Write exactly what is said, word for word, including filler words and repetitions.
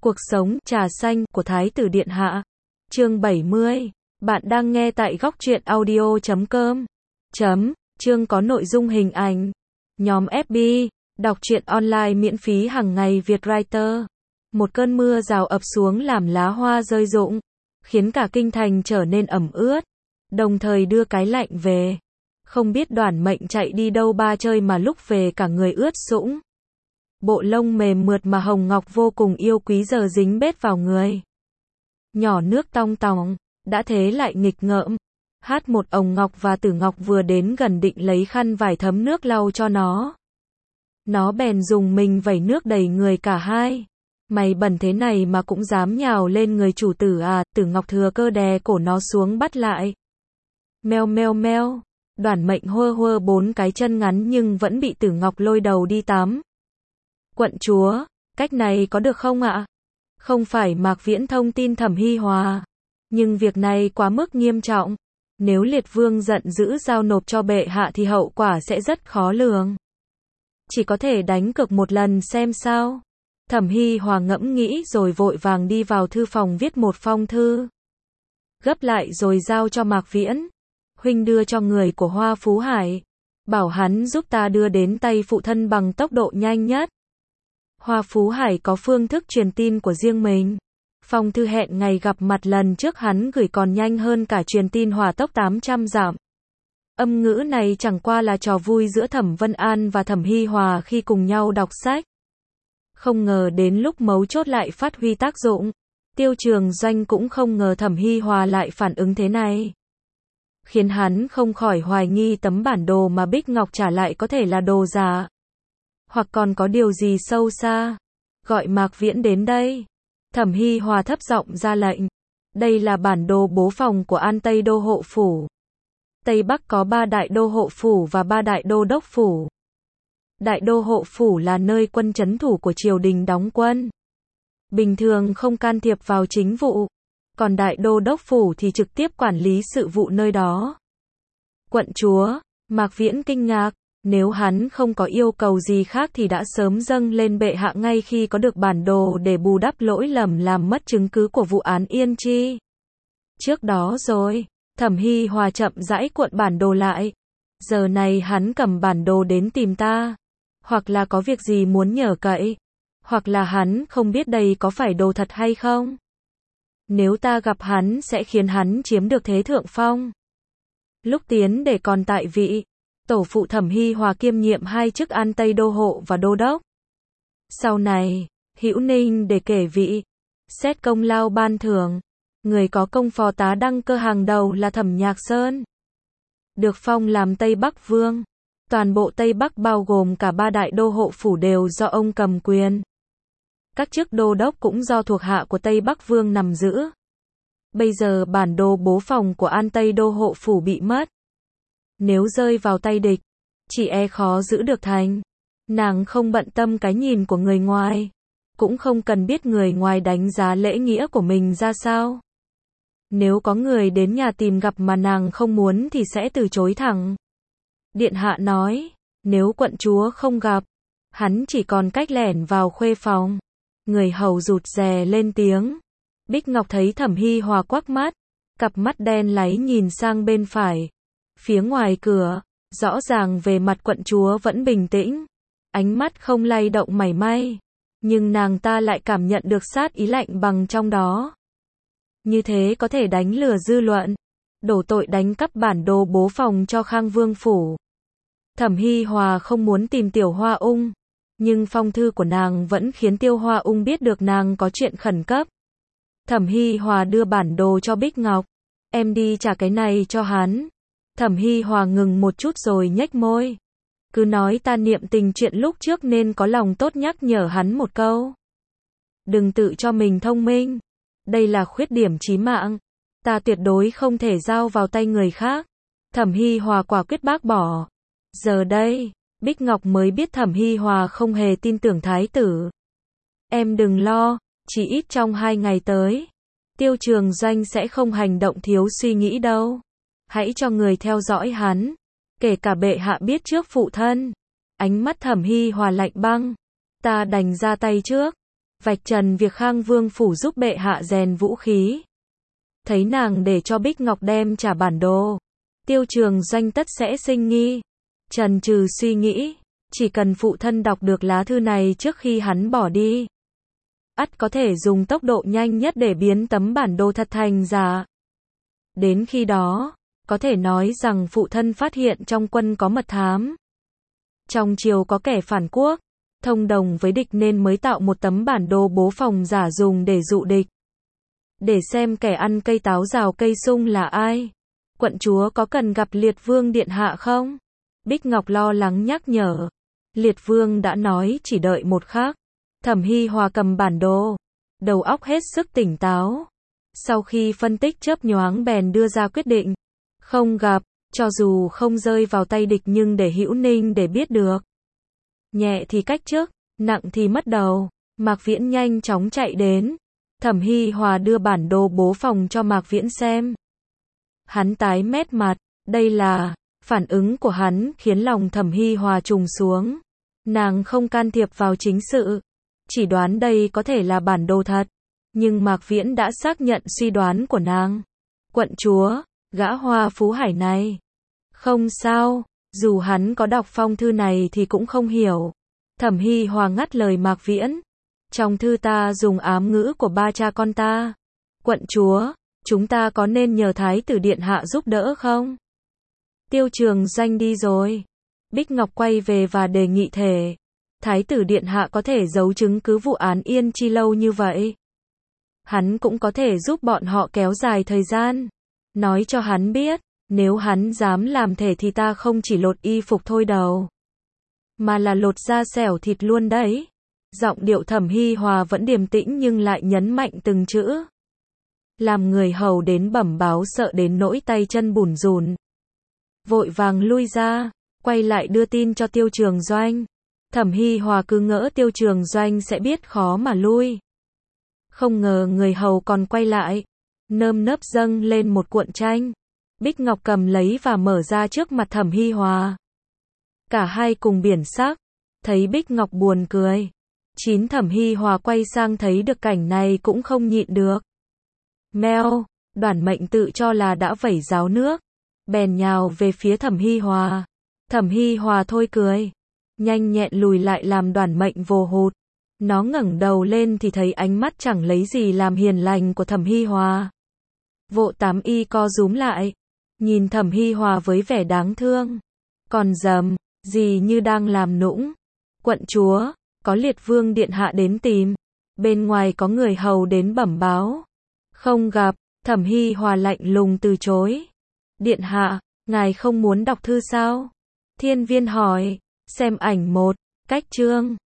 Cuộc sống, trà xanh, của Thái tử Điện Hạ. Chương bảy mươi. Bạn đang nghe tại góc truyện audio chấm com. Chấm. Chương có nội dung hình ảnh. Nhóm ép bê. Đọc truyện online miễn phí hàng ngày Vietwriter. Một cơn mưa rào ập xuống làm lá hoa rơi rụng, khiến cả kinh thành trở nên ẩm ướt, đồng thời đưa cái lạnh về. Không biết Đoản Mệnh chạy đi đâu ba chơi mà lúc về cả người ướt sũng. Bộ lông mềm mượt mà Hồng Ngọc vô cùng yêu quý giờ dính bết vào người. Nhỏ nước tong tòng, đã thế lại nghịch ngợm. Hát một ồng ngọc và Tử Ngọc vừa đến gần định lấy khăn vải thấm nước lau cho nó. Nó bèn dùng mình vẩy nước đầy người cả hai. Mày bẩn thế này mà cũng dám nhào lên người chủ tử à? Tử Ngọc thừa cơ đè cổ nó xuống bắt lại. Meo meo meo. Đoản Mệnh hơ hơ bốn cái chân ngắn nhưng vẫn bị Tử Ngọc lôi đầu đi tắm. Quận chúa, cách này có được không ạ? Không phải Mạc Viễn thông tin Thẩm Hi Hòa, nhưng việc này quá mức nghiêm trọng. Nếu Liệt Vương giận dữ giao nộp cho bệ hạ thì hậu quả sẽ rất khó lường. Chỉ có thể đánh cược một lần xem sao. Thẩm Hi Hòa ngẫm nghĩ rồi vội vàng đi vào thư phòng viết một phong thư. Gấp lại rồi giao cho Mạc Viễn. Huynh đưa cho người của Hoa Phú Hải, bảo hắn giúp ta đưa đến tay phụ thân bằng tốc độ nhanh nhất. Hoa Phú Hải có phương thức truyền tin của riêng mình. Phong thư hẹn ngày gặp mặt lần trước hắn gửi còn nhanh hơn cả truyền tin hỏa tốc tám trăm dặm. Âm ngữ này chẳng qua là trò vui giữa Thẩm Vân An và Thẩm Hi Hòa khi cùng nhau đọc sách. Không ngờ đến lúc mấu chốt lại phát huy tác dụng. Tiêu Trường Doanh cũng không ngờ Thẩm Hi Hòa lại phản ứng thế này, khiến hắn không khỏi hoài nghi tấm bản đồ mà Bích Ngọc trả lại có thể là đồ giả, hoặc còn có điều gì sâu xa. Gọi Mạc Viễn đến đây. Thẩm Hi Hòa thấp giọng ra lệnh. Đây là bản đồ bố phòng của An Tây Đô Hộ Phủ. Tây Bắc có ba đại đô hộ phủ và ba đại đô đốc phủ. Đại đô hộ phủ là nơi quân trấn thủ của triều đình đóng quân, bình thường không can thiệp vào chính vụ. Còn đại đô đốc phủ thì trực tiếp quản lý sự vụ nơi đó. Quận chúa, Mạc Viễn kinh ngạc. Nếu hắn không có yêu cầu gì khác thì đã sớm dâng lên bệ hạ ngay khi có được bản đồ để bù đắp lỗi lầm làm mất chứng cứ của vụ án Yên Chi trước đó rồi. Thẩm Hi Hòa chậm rãi cuộn bản đồ lại. Giờ này hắn cầm bản đồ đến tìm ta, hoặc là có việc gì muốn nhờ cậy, hoặc là hắn không biết đây có phải đồ thật hay không. Nếu ta gặp hắn sẽ khiến hắn chiếm được thế thượng phong. Lúc tiến để còn tại vị, tổ phụ Thẩm Hi Hòa kiêm nhiệm hai chức An Tây Đô Hộ và Đô Đốc. Sau này, hữu ninh để kể vị, xét công lao ban thưởng, người có công phó tá đăng cơ hàng đầu là Thẩm Nhạc Sơn, được phong làm Tây Bắc Vương. Toàn bộ Tây Bắc bao gồm cả ba đại đô hộ phủ đều do ông cầm quyền. Các chức đô đốc cũng do thuộc hạ của Tây Bắc Vương nắm giữ. Bây giờ bản đồ bố phòng của An Tây Đô Hộ Phủ bị mất. Nếu rơi vào tay địch, chỉ e khó giữ được thành. Nàng không bận tâm cái nhìn của người ngoài, cũng không cần biết người ngoài đánh giá lễ nghĩa của mình ra sao. Nếu có người đến nhà tìm gặp mà nàng không muốn thì sẽ từ chối thẳng. Điện hạ nói, nếu quận chúa không gặp, hắn chỉ còn cách lẻn vào khuê phòng. Người hầu rụt rè lên tiếng. Bích Ngọc thấy Thẩm Hi Hòa quắc mắt, cặp mắt đen láy nhìn sang bên phải. Phía ngoài cửa, rõ ràng về mặt quận chúa vẫn bình tĩnh, ánh mắt không lay động mảy may, nhưng nàng ta lại cảm nhận được sát ý lạnh bằng trong đó. Như thế có thể đánh lừa dư luận, đổ tội đánh cắp bản đồ bố phòng cho Khang Vương phủ. Thẩm Hi Hòa không muốn tìm Tiểu Hoa Ung, nhưng phong thư của nàng vẫn khiến Tiêu Hoa Ung biết được nàng có chuyện khẩn cấp. Thẩm Hi Hòa đưa bản đồ cho Bích Ngọc. Em đi trả cái này cho hắn. Thẩm Hi Hòa ngừng một chút rồi nhếch môi. Cứ nói ta niệm tình chuyện lúc trước nên có lòng tốt nhắc nhở hắn một câu. Đừng tự cho mình thông minh. Đây là khuyết điểm chí mạng. Ta tuyệt đối không thể giao vào tay người khác. Thẩm Hi Hòa quả quyết bác bỏ. Giờ đây, Bích Ngọc mới biết Thẩm Hi Hòa không hề tin tưởng thái tử. Em đừng lo, chỉ ít trong hai ngày tới, Tiêu Trường Doanh sẽ không hành động thiếu suy nghĩ đâu. Hãy cho người theo dõi hắn, kể cả bệ hạ biết trước phụ thân. Ánh mắt Thẩm Hi Hòa lạnh băng. Ta đành ra tay trước. vạch trần việc Khang Vương phủ giúp bệ hạ rèn vũ khí. Thấy nàng để cho Bích Ngọc đem trả bản đồ, Tiêu Trường Doanh tất sẽ sinh nghi. Trần trừ suy nghĩ, chỉ cần phụ thân đọc được lá thư này trước khi hắn bỏ đi, ắt có thể dùng tốc độ nhanh nhất để biến tấm bản đồ thật thành giả. Đến khi đó, có thể nói rằng phụ thân phát hiện trong quân có mật thám, trong triều có kẻ phản quốc, thông đồng với địch nên mới tạo một tấm bản đồ bố phòng giả dùng để dụ địch. Để xem kẻ ăn cây táo rào cây sung là ai. Quận chúa có cần gặp Liệt Vương điện hạ không? Bích Ngọc lo lắng nhắc nhở. Liệt Vương đã nói chỉ đợi một khắc. Thẩm Hi Hòa cầm bản đồ, đầu óc hết sức tỉnh táo. Sau khi phân tích chớp nhoáng bèn đưa ra quyết định. Không gặp, cho dù không rơi vào tay địch nhưng để Hữu Ninh để biết được. Nhẹ thì cách chức, nặng thì mất đầu. Mạc Viễn nhanh chóng chạy đến. Thẩm Hi Hòa đưa bản đồ bố phòng cho Mạc Viễn xem. Hắn tái mét mặt, đây là, phản ứng của hắn khiến lòng Thẩm Hi Hòa trùng xuống. Nàng không can thiệp vào chính sự, chỉ đoán đây có thể là bản đồ thật. Nhưng Mạc Viễn đã xác nhận suy đoán của nàng. Quận chúa, gã Hoa Phú Hải này. Không sao, dù hắn có đọc phong thư này thì cũng không hiểu. Thẩm Hi Hòa ngắt lời Mạc Viễn. Trong thư ta dùng ám ngữ của ba cha con ta. Quận chúa, chúng ta có nên nhờ Thái tử điện hạ giúp đỡ không? Tiêu Trường Doanh đi rồi. Bích Ngọc quay về và đề nghị thể. Thái tử điện hạ có thể giấu chứng cứ vụ án Yên Chi lâu như vậy. Hắn cũng có thể giúp bọn họ kéo dài thời gian. Nói cho hắn biết, nếu hắn dám làm thể thì ta không chỉ lột y phục thôi đâu, mà là lột da xẻo thịt luôn đấy. Giọng điệu Thẩm Hi Hòa vẫn điềm tĩnh nhưng lại nhấn mạnh từng chữ. Làm người hầu đến bẩm báo sợ đến nỗi tay chân bủn rủn. Vội vàng lui ra, quay lại đưa tin cho Tiêu Trường Doanh. Thẩm Hi Hòa cứ ngỡ Tiêu Trường Doanh sẽ biết khó mà lui. Không ngờ người hầu còn quay lại, nơm nớp dâng lên một cuộn tranh. Bích Ngọc cầm lấy và mở ra trước mặt Thẩm Hi Hòa. Cả hai cùng biển sắc, thấy Bích Ngọc buồn cười. Chín Thẩm Hi Hòa quay sang thấy được cảnh này cũng không nhịn được. Meo, Đoản Mệnh tự cho là đã vẩy ráo nước, bèn nhào về phía Thẩm Hi Hòa. Thẩm Hi Hòa thôi cười, nhanh nhẹn lùi lại làm Đoản Mệnh vồ hụt. Nó ngẩng đầu lên thì thấy ánh mắt chẳng lấy gì làm hiền lành của Thẩm Hi Hòa. Vộ Tám Y co rúm lại, nhìn Thẩm Hi Hòa với vẻ đáng thương. Còn dầm, gì như đang làm nũng. Quận chúa, có Liệt Vương điện hạ đến tìm. Bên ngoài có người hầu đến bẩm báo. Không gặp, Thẩm Hi Hòa lạnh lùng từ chối. Điện hạ, ngài không muốn đọc thư sao? Thiên Viên hỏi, xem ảnh một, cách chương.